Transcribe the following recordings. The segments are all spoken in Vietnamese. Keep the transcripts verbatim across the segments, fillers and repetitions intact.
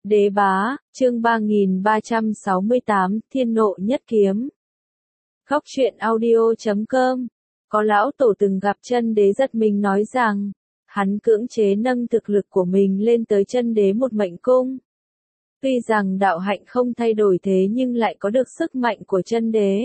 Đế bá, chương ba nghìn ba trăm sáu mươi tám, Thiên nộ nhất kiếm. Khóc chuyện audio chấm com. Có lão tổ từng gặp chân đế giật mình nói rằng, hắn cưỡng chế nâng thực lực của mình lên tới chân đế một mệnh cung. Tuy rằng đạo hạnh không thay đổi thế nhưng lại có được sức mạnh của chân đế.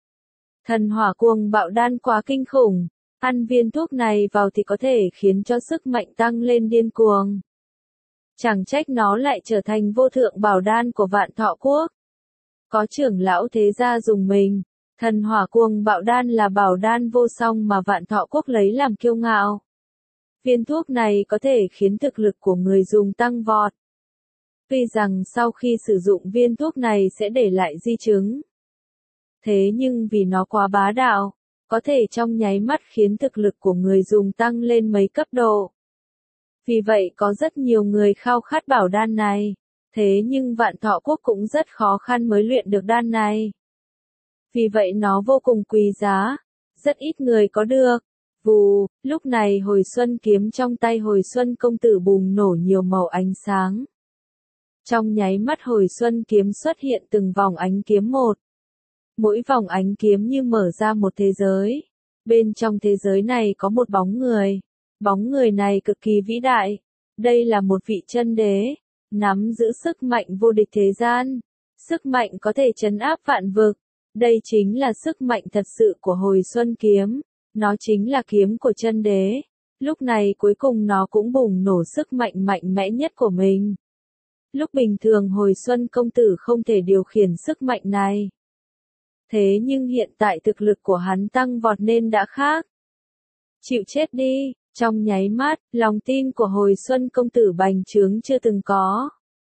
Thần hỏa cuồng bạo đan quá kinh khủng, ăn viên thuốc này vào thì có thể khiến cho sức mạnh tăng lên điên cuồng. Chẳng trách nó lại trở thành vô thượng bảo đan của Vạn Thọ Quốc. Có trưởng lão thế gia dùng mình, thần hỏa cuồng bạo đan là bảo đan vô song mà Vạn Thọ Quốc lấy làm kiêu ngạo. Viên thuốc này có thể khiến thực lực của người dùng tăng vọt. Tuy rằng sau khi sử dụng viên thuốc này sẽ để lại di chứng. Thế nhưng vì nó quá bá đạo, có thể trong nháy mắt khiến thực lực của người dùng tăng lên mấy cấp độ. Vì vậy có rất nhiều người khao khát bảo đan này, thế nhưng Vạn Thọ Quốc cũng rất khó khăn mới luyện được đan này. Vì vậy nó vô cùng quý giá, rất ít người có được. Vù, lúc này hồi xuân kiếm trong tay hồi xuân công tử bùng nổ nhiều màu ánh sáng. Trong nháy mắt hồi xuân kiếm xuất hiện từng vòng ánh kiếm một. Mỗi vòng ánh kiếm như mở ra một thế giới. Bên trong thế giới này có một bóng người. Bóng người này cực kỳ vĩ đại. Đây là một vị chân đế, nắm giữ sức mạnh vô địch thế gian. Sức mạnh có thể trấn áp vạn vực. Đây chính là sức mạnh thật sự của hồi xuân kiếm. Nó chính là kiếm của chân đế. Lúc này cuối cùng nó cũng bùng nổ sức mạnh mạnh mẽ nhất của mình. Lúc bình thường hồi xuân công tử không thể điều khiển sức mạnh này. Thế nhưng hiện tại thực lực của hắn tăng vọt nên đã khác. Chịu chết đi, trong nháy mắt, lòng tin của hồi xuân công tử bành trướng chưa từng có.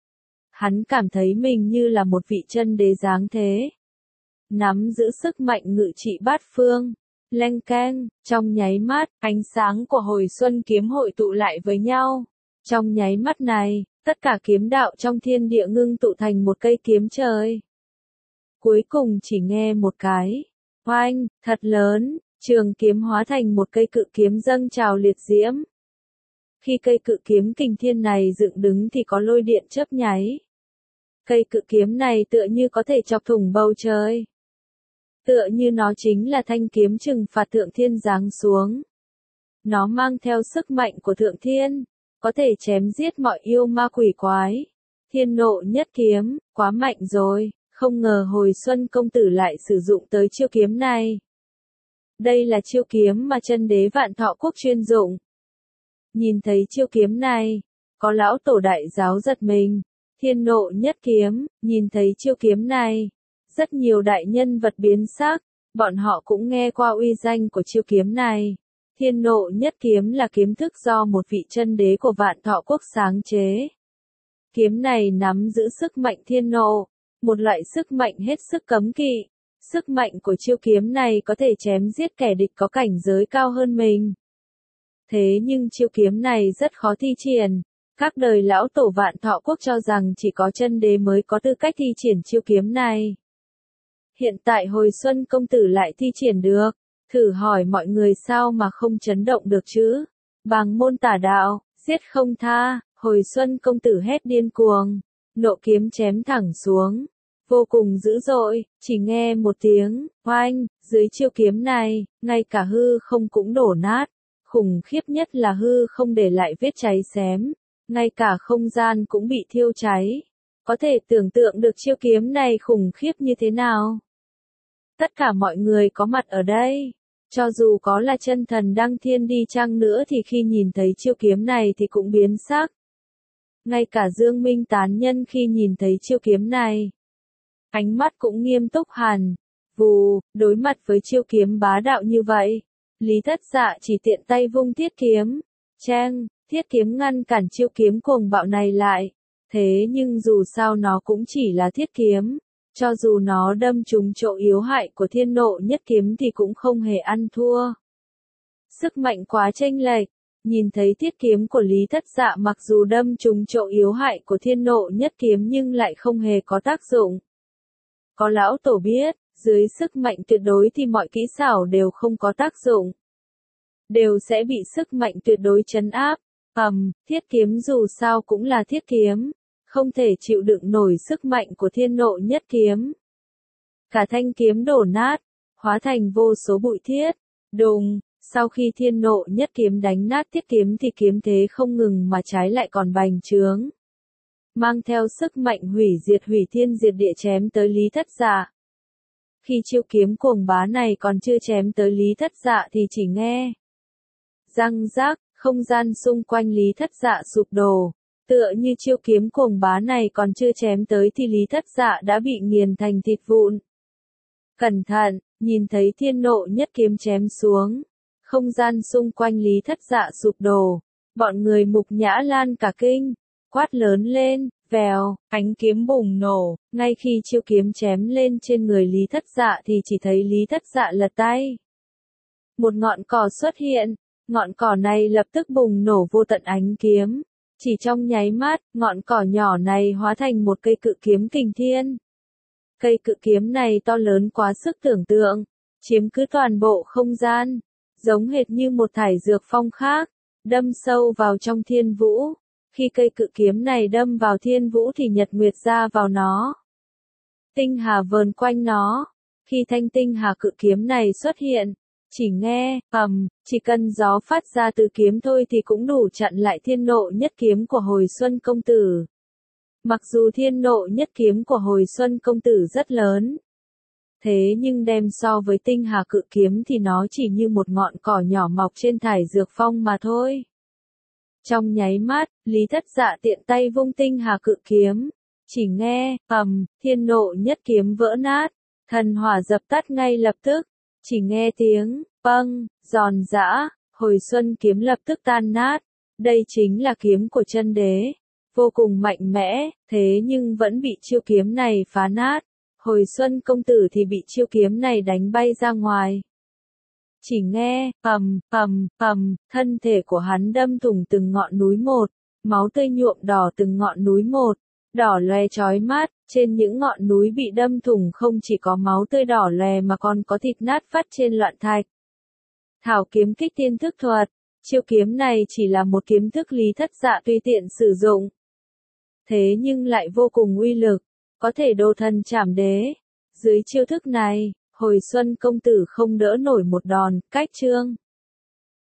Hắn cảm thấy mình như là một vị chân đế dáng thế. Nắm giữ sức mạnh ngự trị bát phương. Leng keng, trong nháy mắt, ánh sáng của hồi xuân kiếm hội tụ lại với nhau. Trong nháy mắt này, tất cả kiếm đạo trong thiên địa ngưng tụ thành một cây kiếm trời. Cuối cùng chỉ nghe một cái, oanh, thật lớn, trường kiếm hóa thành một cây cự kiếm dâng trào liệt diễm. Khi cây cự kiếm kình thiên này dựng đứng thì có lôi điện chớp nháy. Cây cự kiếm này tựa như có thể chọc thủng bầu trời. Tựa như nó chính là thanh kiếm trừng phạt thượng thiên giáng xuống. Nó mang theo sức mạnh của thượng thiên, có thể chém giết mọi yêu ma quỷ quái. Thiên nộ nhất kiếm, quá mạnh rồi, không ngờ hồi xuân công tử lại sử dụng tới chiêu kiếm này. Đây là chiêu kiếm mà chân đế Vạn Thọ Quốc chuyên dụng. Nhìn thấy chiêu kiếm này, có lão tổ đại giáo giật mình. Thiên nộ nhất kiếm, nhìn thấy chiêu kiếm này. Rất nhiều đại nhân vật biến sắc, bọn họ cũng nghe qua uy danh của chiêu kiếm này. Thiên nộ nhất kiếm là kiếm thức do một vị chân đế của Vạn Thọ Quốc sáng chế. Kiếm này nắm giữ sức mạnh thiên nộ, một loại sức mạnh hết sức cấm kỵ. Sức mạnh của chiêu kiếm này có thể chém giết kẻ địch có cảnh giới cao hơn mình. Thế nhưng chiêu kiếm này rất khó thi triển. Các đời lão tổ Vạn Thọ Quốc cho rằng chỉ có chân đế mới có tư cách thi triển chiêu kiếm này. Hiện tại hồi xuân công tử lại thi triển được, thử hỏi mọi người sao mà không chấn động được chứ? Bàng môn tả đạo, giết không tha, hồi xuân công tử hét điên cuồng, nộ kiếm chém thẳng xuống, vô cùng dữ dội, chỉ nghe một tiếng, oanh, dưới chiêu kiếm này, ngay cả hư không cũng đổ nát, khủng khiếp nhất là hư không để lại vết cháy xém, ngay cả không gian cũng bị thiêu cháy. Có thể tưởng tượng được chiêu kiếm này khủng khiếp như thế nào? Tất cả mọi người có mặt ở đây, cho dù có là chân thần đăng thiên đi chăng nữa thì khi nhìn thấy chiêu kiếm này thì cũng biến sắc. Ngay cả Dương Minh tán nhân khi nhìn thấy chiêu kiếm này, ánh mắt cũng nghiêm túc hẳn. Vù, đối mặt với chiêu kiếm bá đạo như vậy, Lý Thất Dạ chỉ tiện tay vung thiết kiếm. Cheng, thiết kiếm ngăn cản chiêu kiếm cuồng bạo này lại. Thế nhưng dù sao nó cũng chỉ là thiết kiếm. Cho dù nó đâm trúng chỗ yếu hại của thiên nộ nhất kiếm thì cũng không hề ăn thua. Sức mạnh quá chênh lệch, nhìn thấy thiết kiếm của Lý Thất Dạ mặc dù đâm trúng chỗ yếu hại của thiên nộ nhất kiếm nhưng lại không hề có tác dụng. Có lão tổ biết, dưới sức mạnh tuyệt đối thì mọi kỹ xảo đều không có tác dụng. Đều sẽ bị sức mạnh tuyệt đối trấn áp. Ầm, thiết kiếm dù sao cũng là thiết kiếm. không thể chịu đựng nổi sức mạnh của thiên nộ nhất kiếm. Cả thanh kiếm đổ nát, hóa thành vô số bụi thiết. Đùng, sau khi thiên nộ nhất kiếm đánh nát thiết kiếm thì kiếm thế không ngừng mà trái lại còn bành trướng. Mang theo sức mạnh hủy diệt hủy thiên diệt địa chém tới Lý Thất Dạ. Khi chiêu kiếm cuồng bá này còn chưa chém tới Lý Thất Dạ thì chỉ nghe răng rác, không gian xung quanh Lý Thất Dạ sụp đổ. Tựa như chiêu kiếm cuồng bá này còn chưa chém tới thì Lý Thất Dạ đã bị nghiền thành thịt vụn. Cẩn thận, nhìn thấy thiên nộ nhất kiếm chém xuống. Không gian xung quanh Lý Thất Dạ sụp đổ. Bọn người Mục Nhã Lan cả kinh, quát lớn lên, vèo, ánh kiếm bùng nổ. Ngay khi chiêu kiếm chém lên trên người Lý Thất Dạ thì chỉ thấy Lý Thất Dạ lật tay. Một ngọn cỏ xuất hiện, ngọn cỏ này lập tức bùng nổ vô tận ánh kiếm. Chỉ trong nháy mắt, ngọn cỏ nhỏ này hóa thành một cây cự kiếm kình thiên. Cây cự kiếm này to lớn quá sức tưởng tượng, chiếm cứ toàn bộ không gian, giống hệt như một thải dược phong khác, đâm sâu vào trong thiên vũ. Khi cây cự kiếm này đâm vào thiên vũ thì nhật nguyệt ra vào nó. Tinh hà vờn quanh nó. Khi thanh tinh hà cự kiếm này xuất hiện, chỉ nghe, ầm, chỉ cần gió phát ra từ kiếm thôi thì cũng đủ chặn lại thiên nộ nhất kiếm của hồi xuân công tử. Mặc dù thiên nộ nhất kiếm của hồi xuân công tử rất lớn, thế nhưng đem so với tinh hà cự kiếm thì nó chỉ như một ngọn cỏ nhỏ mọc trên thải dược phong mà thôi. Trong nháy mắt, Lý Thất Dạ tiện tay vung tinh hà cự kiếm, chỉ nghe, ầm, thiên nộ nhất kiếm vỡ nát, thần hỏa dập tắt ngay lập tức, chỉ nghe tiếng, bâng, giòn giã, hồi xuân kiếm lập tức tan nát. Đây chính là kiếm của chân đế, vô cùng mạnh mẽ, thế nhưng vẫn bị chiêu kiếm này phá nát. Hồi xuân công tử thì bị chiêu kiếm này đánh bay ra ngoài. Chỉ nghe, ầm, ầm, ầm, thân thể của hắn đâm thủng từng ngọn núi một, máu tươi nhuộm đỏ từng ngọn núi một, đỏ loe chói mắt, trên những ngọn núi bị đâm thủng không chỉ có máu tươi đỏ loe mà còn có thịt nát vắt trên loạn thạch. Thảo kiếm kích tiên thức thuật, chiêu kiếm này chỉ là một kiếm thức Lý Thất Dạ tùy tiện sử dụng. Thế nhưng lại vô cùng uy lực, có thể đồ thần trảm đế. Dưới chiêu thức này, hồi xuân công tử không đỡ nổi một đòn, cách chương.